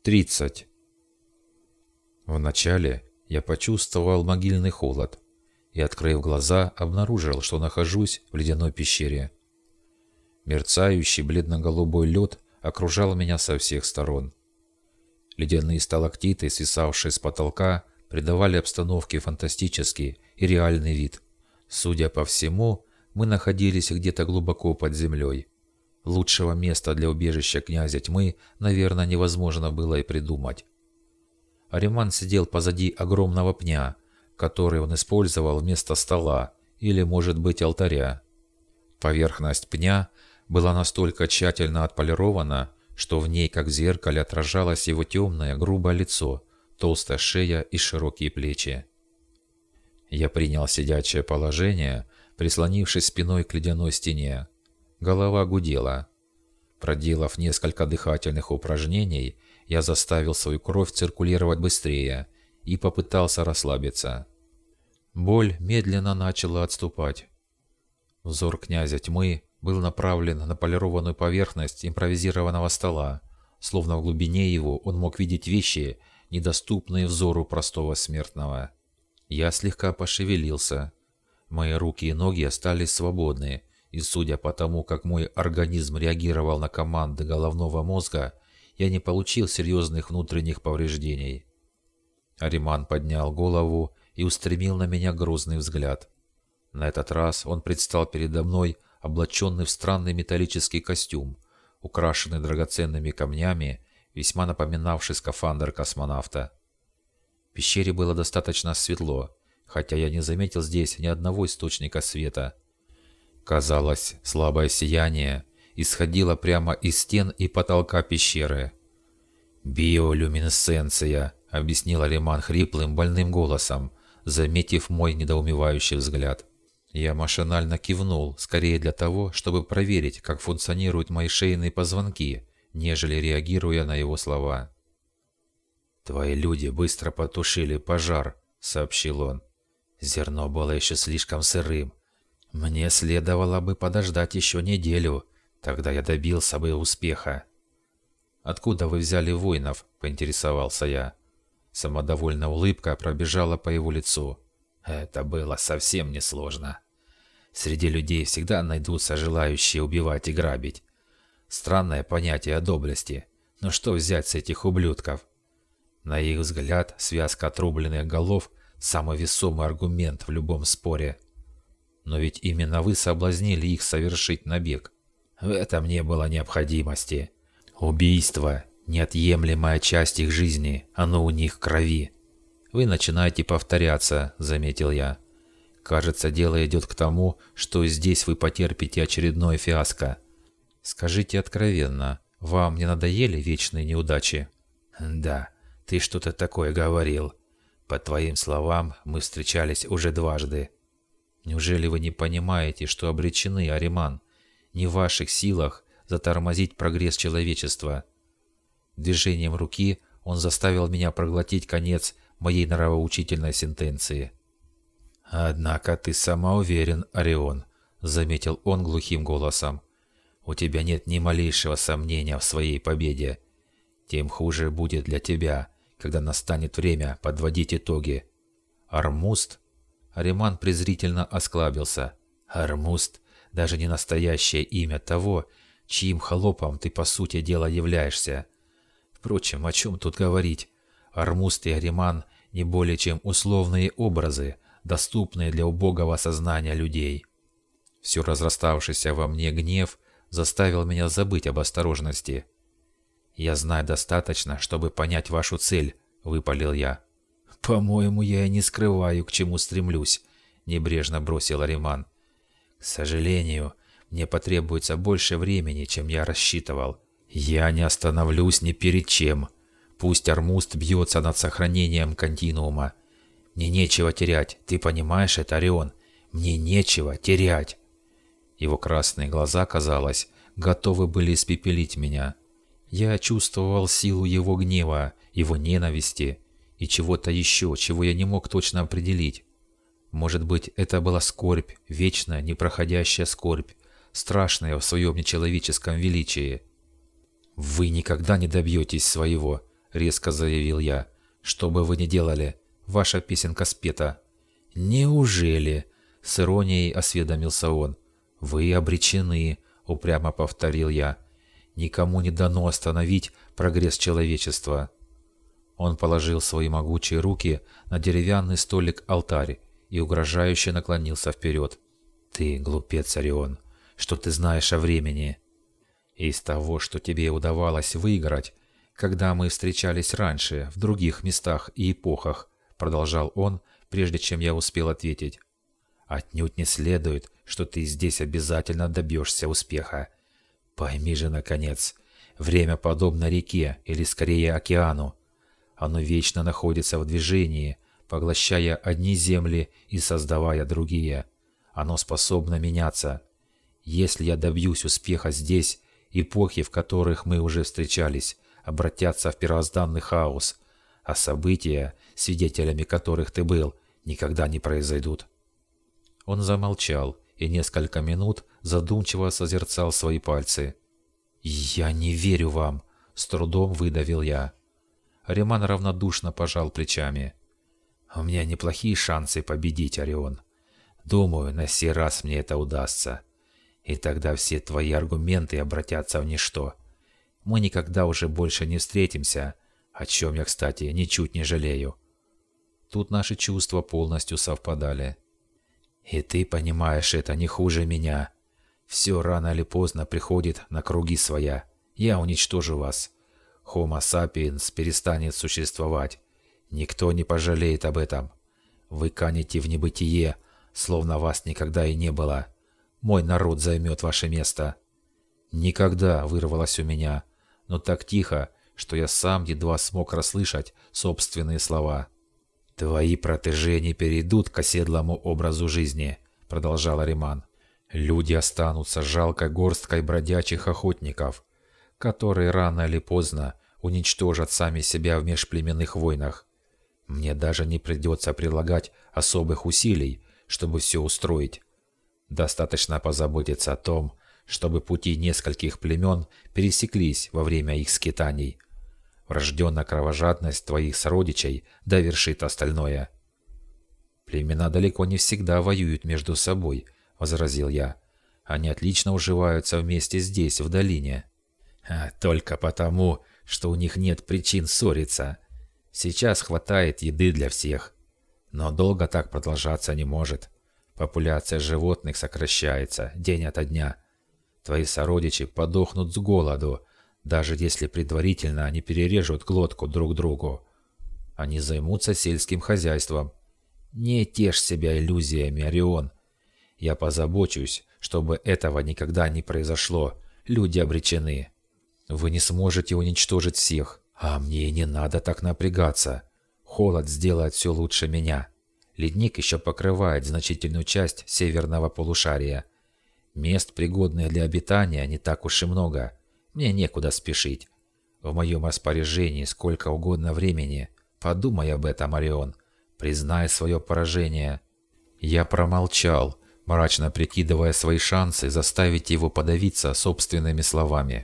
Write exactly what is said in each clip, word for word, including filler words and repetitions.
тридцать. Вначале я почувствовал могильный холод и, открыв глаза, обнаружил, что нахожусь в ледяной пещере. Мерцающий бледно-голубой лед окружал меня со всех сторон. Ледяные сталактиты, свисавшие с потолка, придавали обстановке фантастический и реальный вид. Судя по всему, мы находились где-то глубоко под землей. Лучшего места для убежища князя тьмы, наверное, невозможно было и придумать. Ариман сидел позади огромного пня, который он использовал вместо стола или, может быть, алтаря. Поверхность пня была настолько тщательно отполирована, что в ней, как в зеркале, отражалось его темное, грубое лицо, толстая шея и широкие плечи. Я принял сидячее положение, прислонившись спиной к ледяной стене. Голова гудела. Проделав несколько дыхательных упражнений, я заставил свою кровь циркулировать быстрее и попытался расслабиться. Боль медленно начала отступать. Взор князя тьмы был направлен на полированную поверхность импровизированного стола, словно в глубине его он мог видеть вещи, недоступные взору простого смертного. Я слегка пошевелился. Мои руки и ноги остались свободны, и судя по тому, как мой организм реагировал на команды головного мозга, я не получил серьезных внутренних повреждений. Ариман поднял голову и устремил на меня грозный взгляд. На этот раз он предстал передо мной, облаченный в странный металлический костюм, украшенный драгоценными камнями, весьма напоминавший скафандр космонавта. В пещере было достаточно светло, хотя я не заметил здесь ни одного источника света. Казалось, слабое сияние исходило прямо из стен и потолка пещеры. «Биолюминесценция», — объяснил Ариман хриплым, больным голосом, заметив мой недоумевающий взгляд. Я машинально кивнул, скорее для того, чтобы проверить, как функционируют мои шейные позвонки, нежели реагируя на его слова. «Твои люди быстро потушили пожар», — сообщил он. «Зерно было еще слишком сырым. Мне следовало бы подождать еще неделю, тогда я добился бы успеха». «Откуда вы взяли воинов?» — поинтересовался я. Самодовольная улыбка пробежала по его лицу. «Это было совсем несложно. Среди людей всегда найдутся желающие убивать и грабить. Странное понятие о доблести, но что взять с этих ублюдков? На их взгляд, связка отрубленных голов – самый весомый аргумент в любом споре. Но ведь именно вы соблазнили их совершить набег. В этом не было необходимости. Убийство – неотъемлемая часть их жизни, оно у них в крови. Вы начинаете повторяться, заметил я. Кажется, дело идет к тому, что здесь вы потерпите очередное фиаско. Скажите откровенно, вам не надоели вечные неудачи? Да, ты что-то такое говорил. По твоим словам, мы встречались уже дважды. Неужели вы не понимаете, что обречены, Ариман? Не в ваших силах затормозить прогресс человечества. Движением руки он заставил меня проглотить конец моей нравоучительной сентенции. «Однако ты самоуверен, Орион», — заметил он глухим голосом. «У тебя нет ни малейшего сомнения в своей победе. Тем хуже будет для тебя, когда настанет время подводить итоги. Армуст?» Ариман презрительно осклабился. «Армуст — даже не настоящее имя того, чьим холопом ты по сути дела являешься. Впрочем, о чем тут говорить? Армуст и Ариман не более чем условные образы, доступные для убогого сознания людей». Все разраставшийся во мне гнев заставил меня забыть об осторожности. «Я знаю достаточно, чтобы понять вашу цель», — выпалил я. «По-моему, я и не скрываю, к чему стремлюсь», — небрежно бросил Ариман. «К сожалению, мне потребуется больше времени, чем я рассчитывал. Я не остановлюсь ни перед чем. Пусть Армуст бьется над сохранением континуума. Мне нечего терять, ты понимаешь это, Орион? Мне нечего терять». Его красные глаза, казалось, готовы были испепелить меня. Я чувствовал силу его гнева, его ненависти и чего-то еще, чего я не мог точно определить. Может быть, это была скорбь, вечная, непроходящая скорбь, страшная в своем нечеловеческом величии. «Вы никогда не добьетесь своего», — резко заявил я. «Что бы вы ни делали, ваша песенка спета». «Неужели?» — с иронией осведомился он. «Вы обречены», — упрямо повторил я. «Никому не дано остановить прогресс человечества». Он положил свои могучие руки на деревянный столик-алтарь и угрожающе наклонился вперед. «Ты глупец, Орион, что ты знаешь о времени?» «Из того, что тебе удавалось выиграть, когда мы встречались раньше, в других местах и эпохах», продолжал он, прежде чем я успел ответить. «Отнюдь не следует, что ты здесь обязательно добьешься успеха. Пойми же, наконец, время подобно реке или скорее океану. Оно вечно находится в движении, поглощая одни земли и создавая другие. Оно способно меняться. Если я добьюсь успеха здесь, эпохи, в которых мы уже встречались, обратятся в первозданный хаос, а события, свидетелями которых ты был, никогда не произойдут». Он замолчал и несколько минут задумчиво созерцал свои пальцы. «Я не верю вам», — с трудом выдавил я. Риман равнодушно пожал плечами. «У меня неплохие шансы победить, Орион. Думаю, на сей раз мне это удастся. И тогда все твои аргументы обратятся в ничто. Мы никогда уже больше не встретимся, о чем я, кстати, ничуть не жалею». Тут наши чувства полностью совпадали. «И ты понимаешь это не хуже меня. Все рано или поздно приходит на круги своя. Я уничтожу вас. Homo sapiens перестанет существовать. Никто не пожалеет об этом. Вы канете в небытие, словно вас никогда и не было. Мой народ займет ваше место». «Никогда» вырвалось у меня, но так тихо, что я сам едва смог расслышать собственные слова. «Твои протеже не перейдут к оседлому образу жизни», — продолжал Риман. «Люди останутся жалкой горсткой бродячих охотников, которые рано или поздно уничтожат сами себя в межплеменных войнах. Мне даже не придется прилагать особых усилий, чтобы все устроить. Достаточно позаботиться о том, чтобы пути нескольких племен пересеклись во время их скитаний. Врожденная кровожадность твоих сородичей довершит остальное». «Племена далеко не всегда воюют между собой», — возразил я. «Они отлично уживаются вместе здесь, в долине». А «Только потому, что у них нет причин ссориться. Сейчас хватает еды для всех. Но долго так продолжаться не может. Популяция животных сокращается день ото дня. Твои сородичи подохнут с голоду, даже если предварительно они перережут глотку друг другу. Они займутся сельским хозяйством. Не тешь себя иллюзиями, Орион. Я позабочусь, чтобы этого никогда не произошло. Люди обречены. Вы не сможете уничтожить всех, а мне и не надо так напрягаться. Холод сделает все лучше меня. Ледник еще покрывает значительную часть северного полушария. Мест, пригодных для обитания, не так уж и много. Мне некуда спешить. В моем распоряжении сколько угодно времени. Подумай об этом, Орион. Признай свое поражение». Я промолчал, мрачно прикидывая свои шансы заставить его подавиться собственными словами.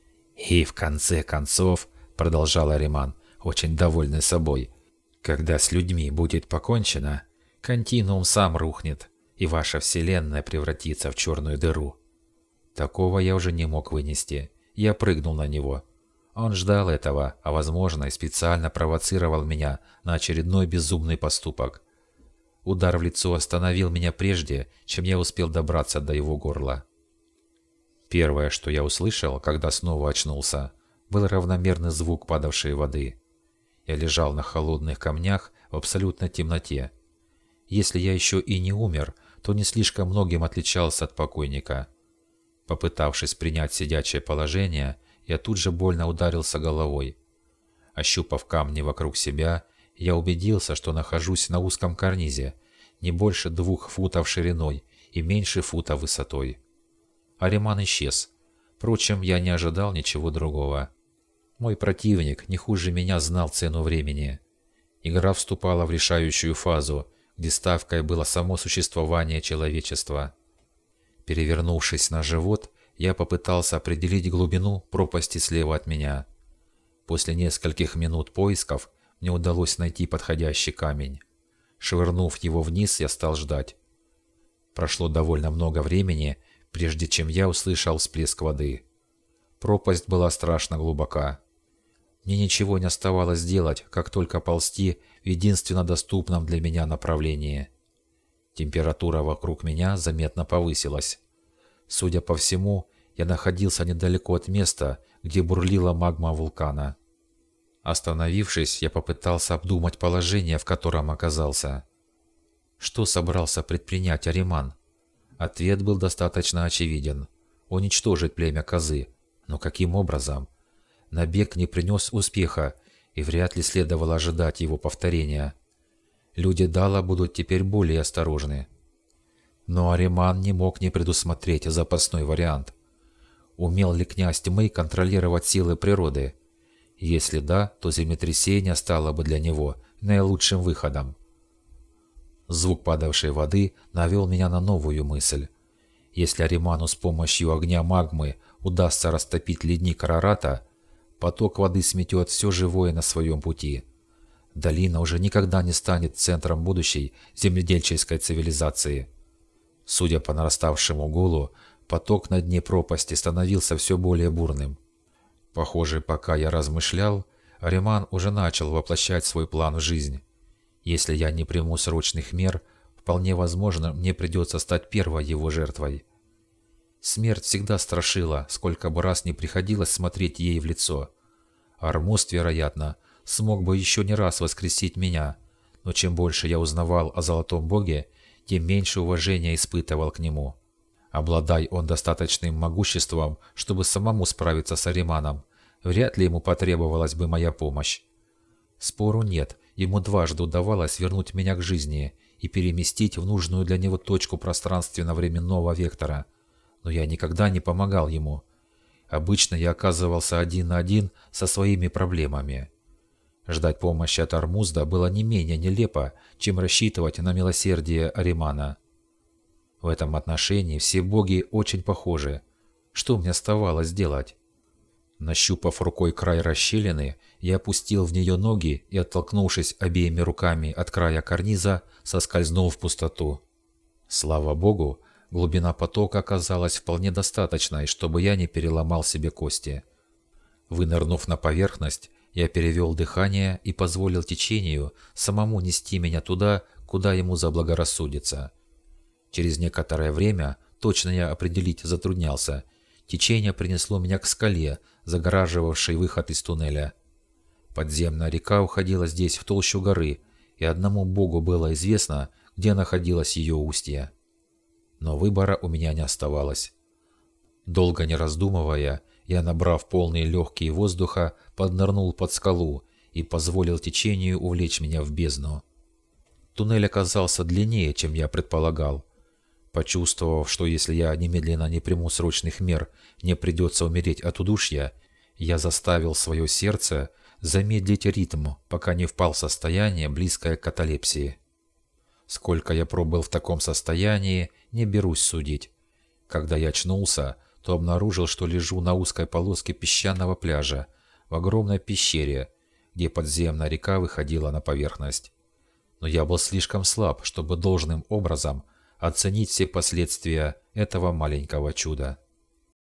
«И в конце концов», — продолжал Ариман, очень довольный собой, «когда с людьми будет покончено, континуум сам рухнет, и ваша вселенная превратится в черную дыру». Такого я уже не мог вынести. Я прыгнул на него. Он ждал этого, а возможно и специально провоцировал меня на очередной безумный поступок. Удар в лицо остановил меня прежде, чем я успел добраться до его горла. Первое, что я услышал, когда снова очнулся, был равномерный звук падавшей воды. Я лежал на холодных камнях в абсолютной темноте. Если я еще и не умер, то не слишком многим отличался от покойника. Попытавшись принять сидячее положение, я тут же больно ударился головой. Ощупав камни вокруг себя, я убедился, что нахожусь на узком карнизе, не больше двух футов шириной и меньше фута высотой. Ариман исчез. Впрочем, я не ожидал ничего другого. Мой противник не хуже меня знал цену времени. Игра вступала в решающую фазу, где ставкой было само существование человечества. Перевернувшись на живот, я попытался определить глубину пропасти слева от меня. После нескольких минут поисков мне удалось найти подходящий камень. Швырнув его вниз, я стал ждать. Прошло довольно много времени, прежде чем я услышал всплеск воды. Пропасть была страшно глубока. Мне ничего не оставалось делать, как только ползти в единственно доступном для меня направлении. Температура вокруг меня заметно повысилась. Судя по всему, я находился недалеко от места, где бурлила магма вулкана. Остановившись, я попытался обдумать положение, в котором оказался. Что собрался предпринять Ариман? Ответ был достаточно очевиден. Уничтожить племя Козы. Но каким образом? Набег не принес успеха, и вряд ли следовало ожидать его повторения. Люди Дала будут теперь более осторожны. Но Ариман не мог не предусмотреть запасной вариант. Умел ли князь тьмы контролировать силы природы? Если да, то землетрясение стало бы для него наилучшим выходом. Звук падавшей воды навел меня на новую мысль. Если Ариману с помощью огня магмы удастся растопить ледник Арарата, поток воды сметет все живое на своем пути. Долина уже никогда не станет центром будущей земледельческой цивилизации. Судя по нараставшему гулу, поток на дне пропасти становился все более бурным. Похоже, пока я размышлял, Ариман уже начал воплощать свой план в жизнь. Если я не приму срочных мер, вполне возможно, мне придется стать первой его жертвой. Смерть всегда страшила, сколько бы раз не приходилось смотреть ей в лицо. Армуст, вероятно, смог бы еще не раз воскресить меня, но чем больше я узнавал о Золотом Боге, тем меньше уважения испытывал к нему. Обладай он достаточным могуществом, чтобы самому справиться с Ариманом, вряд ли ему потребовалась бы моя помощь. Спору нет, ему дважды удавалось вернуть меня к жизни и переместить в нужную для него точку пространственно-временного вектора, но я никогда не помогал ему. Обычно я оказывался один на один со своими проблемами. Ждать помощи от Армузда было не менее нелепо, чем рассчитывать на милосердие Аримана. В этом отношении все боги очень похожи. Что мне оставалось делать? Нащупав рукой край расщелины, я опустил в нее ноги и, оттолкнувшись обеими руками от края карниза, соскользнул в пустоту. Слава богу, глубина потока оказалась вполне достаточной, чтобы я не переломал себе кости. Вынырнув на поверхность, я перевел дыхание и позволил течению самому нести меня туда, куда ему заблагорассудится. Через некоторое время, точно я определить затруднялся, течение принесло меня к скале, загораживавшей выход из туннеля. Подземная река уходила здесь в толщу горы, и одному богу было известно, где находилось ее устье. Но выбора у меня не оставалось. Долго не раздумывая, я, набрав полные легкие воздуха, поднырнул под скалу и позволил течению увлечь меня в бездну. Туннель оказался длиннее, чем я предполагал. Почувствовав, что если я немедленно не приму срочных мер, мне придется умереть от удушья, я заставил свое сердце замедлить ритм, пока не впал в состояние, близкое к каталепсии. Сколько я пробыл в таком состоянии, не берусь судить. Когда я очнулся, то обнаружил, что лежу на узкой полоске песчаного пляжа в огромной пещере, где подземная река выходила на поверхность. Но я был слишком слаб, чтобы должным образом оценить все последствия этого маленького чуда.